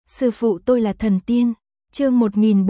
Sư phụ tôi là thần tiên. Chương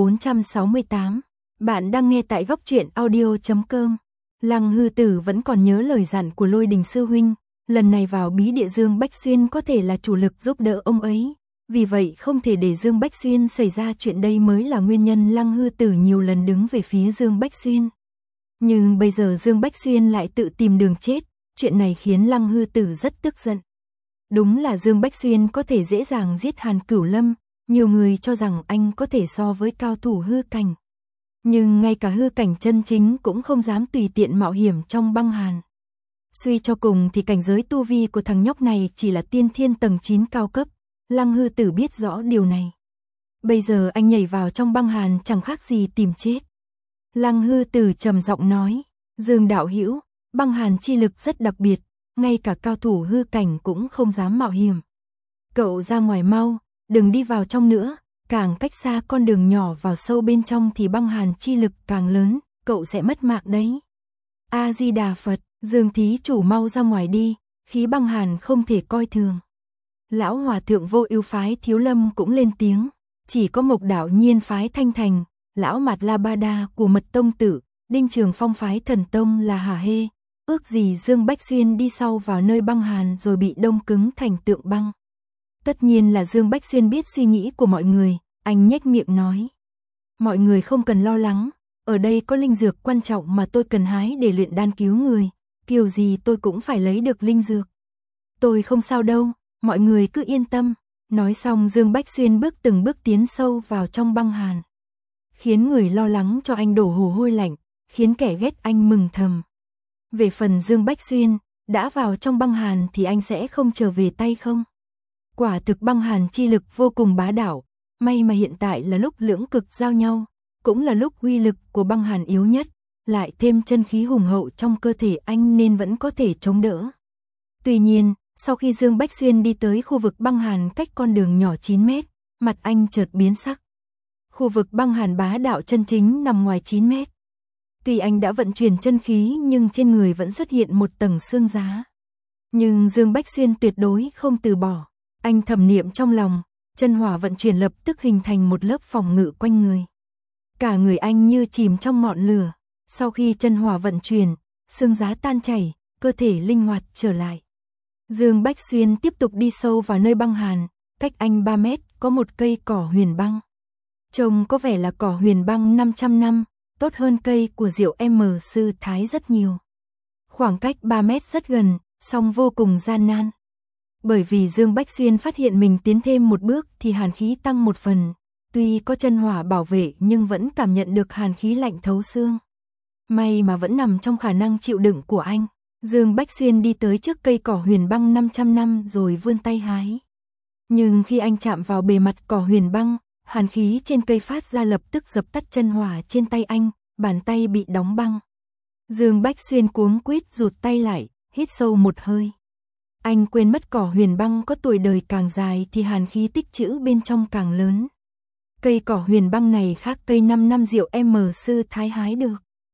1468. Bạn đang nghe tại góc truyện audio.com. Lăng Hư Tử vẫn còn nhớ lời dặn của Lôi Đình sư huynh, lần này vào bí địa Dương Bách Xuyên có thể là chủ lực giúp đỡ ông ấy, vì vậy không thể để Dương Bách Xuyên xảy ra chuyện, đây mới là nguyên nhân Lăng Hư Tử nhiều lần đứng về phía Dương Bách Xuyên. Nhưng bây giờ Dương Bách Xuyên lại tự tìm đường chết, chuyện này khiến Lăng Hư Tử rất tức giận. Đúng là Dương Bách Xuyên có thể dễ dàng giết Hàn Cửu Lâm, nhiều người cho rằng anh có thể so với cao thủ hư cảnh. Nhưng ngay cả hư cảnh chân chính cũng không dám tùy tiện mạo hiểm trong băng hàn. Suy cho cùng thì cảnh giới tu vi của thằng nhóc này chỉ là tiên thiên tầng 9 cao cấp, Lăng Hư Tử biết rõ điều này. Bây giờ anh nhảy vào trong băng hàn chẳng khác gì tìm chết. Lăng Hư Tử trầm giọng nói, Dương đạo hữu, băng hàn chi lực rất đặc biệt, ngay cả cao thủ hư cảnh cũng không dám mạo hiểm. Cậu ra ngoài mau, đừng đi vào trong nữa, càng cách xa con đường nhỏ vào sâu bên trong thì băng hàn chi lực càng lớn, cậu sẽ mất mạng đấy. A-di-đà Phật, Dương thí chủ mau ra ngoài đi, khí băng hàn không thể coi thường. Lão hòa thượng Vô Ưu phái Thiếu Lâm cũng lên tiếng, chỉ có Mộc Đạo Nhiên phái Thanh Thành, lão Mạt La Ba Đa của Mật Tông Tử, Đinh Trường Phong phái Thần Tông là hả hê, ước gì Dương Bách Xuyên đi sau vào nơi băng hàn rồi bị đông cứng thành tượng băng. Tất nhiên là Dương Bách Xuyên biết suy nghĩ của mọi người, anh nhếch miệng nói. Mọi người không cần lo lắng, ở đây có linh dược quan trọng mà tôi cần hái để luyện đan cứu người, kiểu gì tôi cũng phải lấy được linh dược. Tôi không sao đâu, mọi người cứ yên tâm. Nói xong Dương Bách Xuyên bước từng bước tiến sâu vào trong băng hàn. Khiến người lo lắng cho anh đổ mồ hôi lạnh, khiến kẻ ghét anh mừng thầm. Về phần Dương Bách Xuyên, đã vào trong băng hàn thì anh sẽ không trở về tay không? Quả thực băng hàn chi lực vô cùng bá đạo, may mà hiện tại là lúc lưỡng cực giao nhau, cũng là lúc uy lực của băng hàn yếu nhất, lại thêm chân khí hùng hậu trong cơ thể anh nên vẫn có thể chống đỡ. Tuy nhiên, sau khi Dương Bách Xuyên đi tới khu vực băng hàn cách con đường nhỏ 9 mét, mặt anh chợt biến sắc. Khu vực băng hàn bá đạo chân chính nằm ngoài 9 mét. Tuy anh đã vận chuyển chân khí nhưng trên người vẫn xuất hiện một tầng xương giá. Nhưng Dương Bách Xuyên tuyệt đối không từ bỏ. Anh thầm niệm trong lòng, chân hỏa vận chuyển lập tức hình thành một lớp phòng ngự quanh người. Cả người anh như chìm trong ngọn lửa. Sau khi chân hỏa vận chuyển, xương giá tan chảy, cơ thể linh hoạt trở lại. Dương Bách Xuyên tiếp tục đi sâu vào nơi băng hàn, cách anh 3 mét có một cây cỏ huyền băng. Trông có vẻ là cỏ huyền băng 500 năm, tốt hơn cây của Diệu M Sư Thái rất nhiều. Khoảng cách 3 mét rất gần, song vô cùng gian nan. Bởi vì Dương Bách Xuyên phát hiện mình tiến thêm một bước thì hàn khí tăng một phần, tuy có chân hỏa bảo vệ nhưng vẫn cảm nhận được hàn khí lạnh thấu xương. May mà vẫn nằm trong khả năng chịu đựng của anh. Dương Bách Xuyên đi tới trước cây cỏ huyền băng 500 năm rồi vươn tay hái. Nhưng khi anh chạm vào bề mặt cỏ huyền băng, hàn khí trên cây phát ra lập tức dập tắt chân hỏa trên tay anh, bàn tay bị đóng băng. Dương Bách Xuyên cuống quýt rụt tay lại, hít sâu một hơi. Anh quên mất cỏ huyền băng có tuổi đời càng dài thì hàn khí tích trữ bên trong càng lớn. Cây cỏ huyền băng này khác cây 5 năm Diệu M Sư Thái hái được.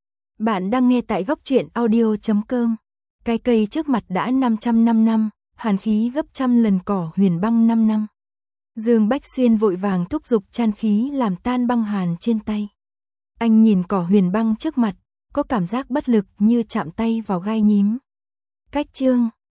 Bạn đang nghe tại góc truyện audio.com. Cái cây trước mặt đã 505 năm, hàn khí gấp trăm lần cỏ huyền băng 5 năm. Dương Bách Xuyên vội vàng thúc giục chan khí làm tan băng hàn trên tay. Anh nhìn cỏ huyền băng trước mặt, có cảm giác bất lực như chạm tay vào gai nhím. Cách chương